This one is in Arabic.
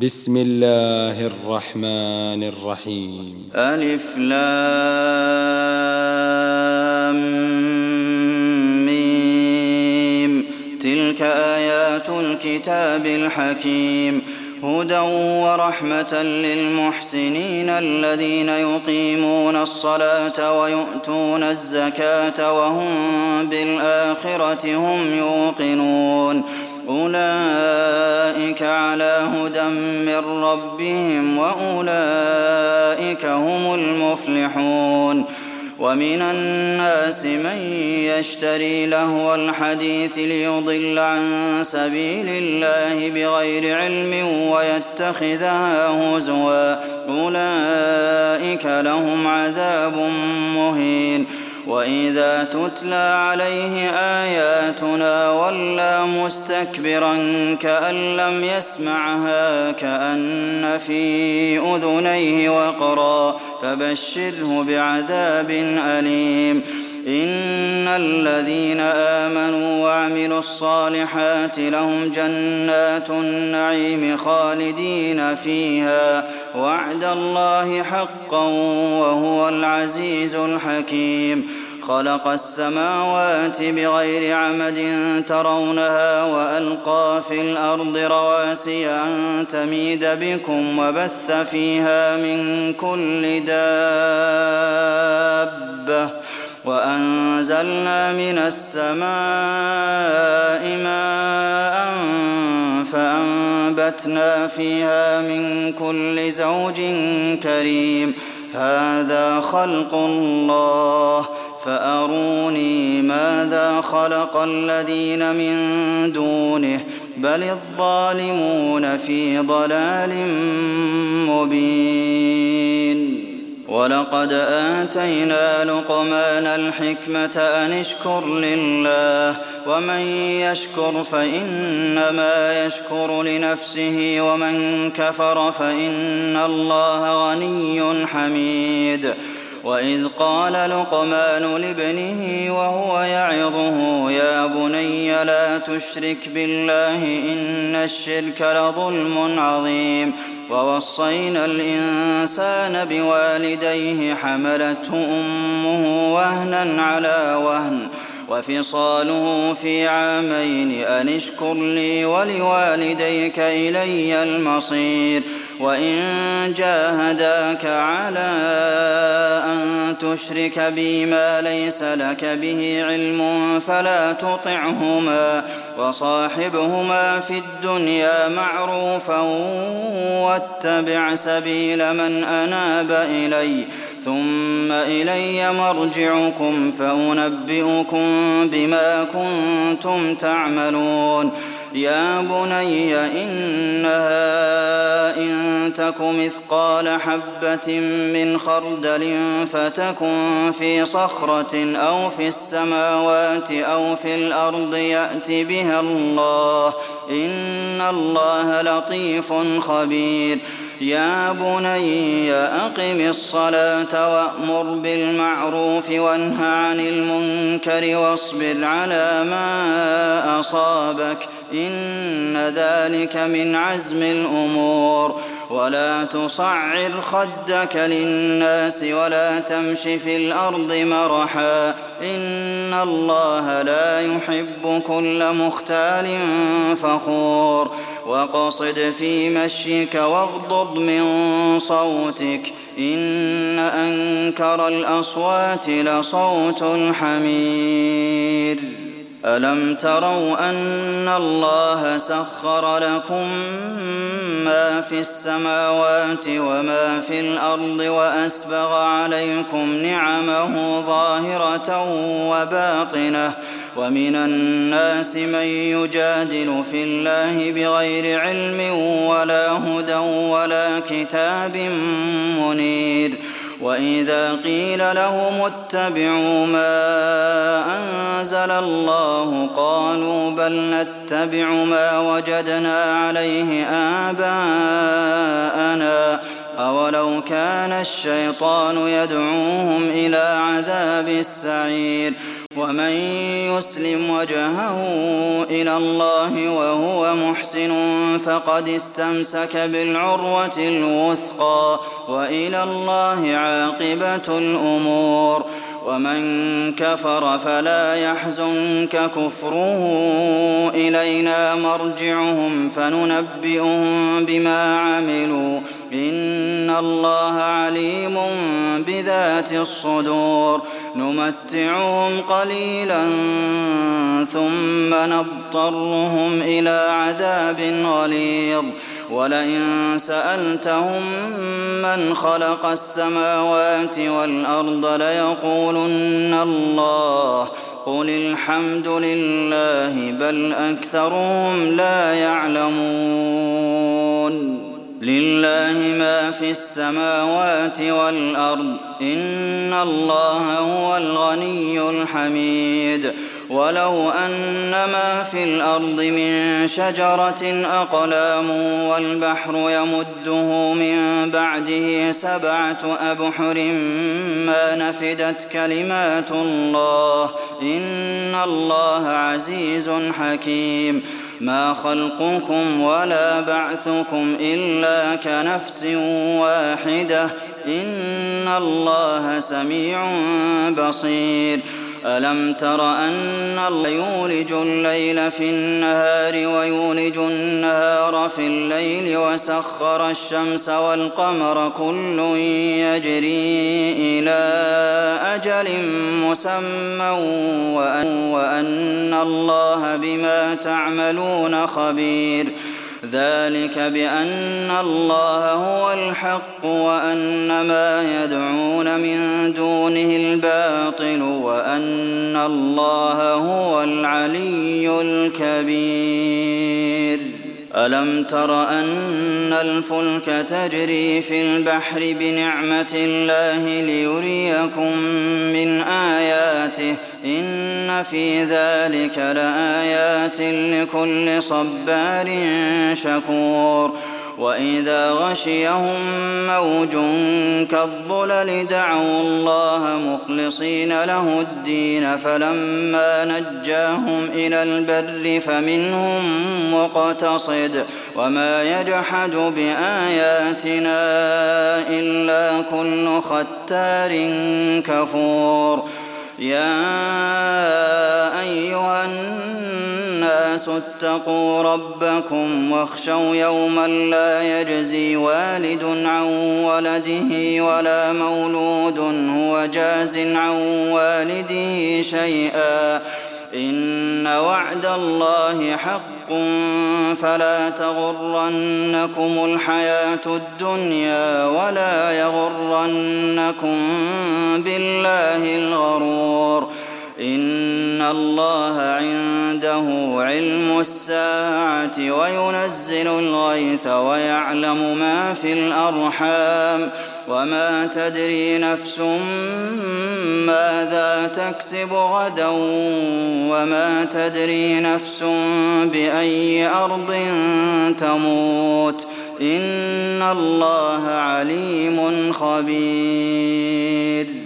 بسم الله الرحمن الرحيم. ألف لام ميم. تلك آيات الكتاب الحكيم، هدى ورحمة للمحسنين الذين يقيمون الصلاة ويؤتون الزكاة وهم بالآخرة هم يوقنون. أولئك على هدى من ربهم وأولئك هم المفلحون. ومن الناس من يشتري لهو الحديث ليضل عن سبيل الله بغير علم ويتخذها هزوا، أولئك لهم عذاب مهين. وإذا تتلى عليه آياتنا ولى مستكبرا كأن لم يسمعها كأن في أذنيه وقرا، فبشره بعذاب أليم. إن الذين آمنوا وعملوا الصالحات لهم جنات النعيم خالدين فيها، وعد الله حقا وهو العزيز الحكيم. خلق السماوات بغير عمد ترونها وألقى في الأرض رواسي أن تميد بكم وبث فيها من كل دابة، وأنزلنا من السماء ماء فأنبتنا فيها من كل زوج كريم. هذا خلق الله فأروني ماذا خلق الذين من دونه، بل الظالمون في ضلال مبين. ولقد آتينا لقمان الحكمة أن اشكر لله، ومن يشكر فإنما يشكر لنفسه، ومن كفر فإن الله غني حميد. وإذ قال لقمان لابنه وهو يعظه يا بني لا تشرك بالله إن الشرك لظلم عظيم. ووصينا الإنسان بوالديه حملته أمه وهنا على وهن وفصاله في عامين أن اشكر لي ولوالديك إلي المصير. وإن جاهداك على أن تشرك بي ما ليس لك به علم فلا تطعهما، وصاحبهما في الدنيا معروفا واتبع سبيل من أناب إلي، ثم إلي مرجعكم فأنبئكم بما كنتم تعملون. يا بني إنها إن تك مثقال حبة من خردل فتكن في صخرة أو في السماوات أو في الأرض يأت بها الله، إن الله لطيف خبير. يا بني أقم الصلاة وأمر بالمعروف وانه عن المنكر واصبر على ما أصابك، إن ذلك من عزم الأمور. ولا تصعر خدك للناس ولا تمش في الأرض مرحا، إن الله لا يحب كل مختال فخور. وقصد في مشيك واغضض من صوتك، إن أنكر الأصوات لصوت الحمير. ألم تروا أن الله سخر لكم ما في السماوات وما في الأرض وأسبغ عليكم نعمه ظاهرة وباطنة، ومن الناس من يجادل في الله بغير علم ولا هدى ولا كتاب منير. وإذا قيل لهم اتبعوا ما أنزل الله قالوا بل نتبع ما وجدنا عليه آباءنا، أولو كان الشيطان يدعوهم إلى عذاب السعير. ومن يسلم وجهه إلى الله وهو محسن فقد استمسك بالعروة الوثقى وإلى الله عاقبة الأمور ومن كفر فلا يحزنك كفره إلينا مرجعهم فننبئهم بما عملوا إن الله عليم بذات الصدور نمتعهم قليلا ثم نضطرهم إلى عذاب غليظ ولئن سألتهم من خلق السماوات والأرض ليقولن الله قل الحمد لله بل أكثرهم لا يعلمون لله ما في السماوات والأرض إن الله هو الغني الحميد ولو أن ما في الأرض من شجرة أقلام والبحر يمده من بعده 7 أبحر ما نفدت كلمات الله إن الله عزيز حكيم ما خلقكم ولا بعثكم إلا كنفس واحدة إن الله سميع بصير ألم تر أن الله يولج الليل في النهار ويولج النهار في الليل وسخر الشمس والقمر كل يجري إلى أجل مسمى وأن الله بما تعملون خبير ذلك بأن الله هو الحق وأن ما يدعون من دونه الباطل وأن الله هو العلي الكبير ألم تر أن الفلك تجري في البحر بنعمة الله ليريكم من آياته إن في ذلك لآيات لكل صبار شكور وإذا غشيهم موج كالظلل دعوا الله مخلصين له الدين فلما نجاهم إلى البر فمنهم مقتصد وما يجحد بآياتنا إلا كل ختار كفور يا أيها الناس اتقوا ربكم واخشوا يوما لا يجزي والد عن ولده ولا مولود هو جاز عن والده شيئا إن وعد الله حق فلا تغرنكم الحياة الدنيا ولا يغرنكم بالله الغرور إن الله عنده علم الساعة وينزل الغيث ويعلم ما في الأرحام وما تدري نفس ماذا تكسب غدا وما تدري نفس بأي أرض تموت إن الله عليم خبير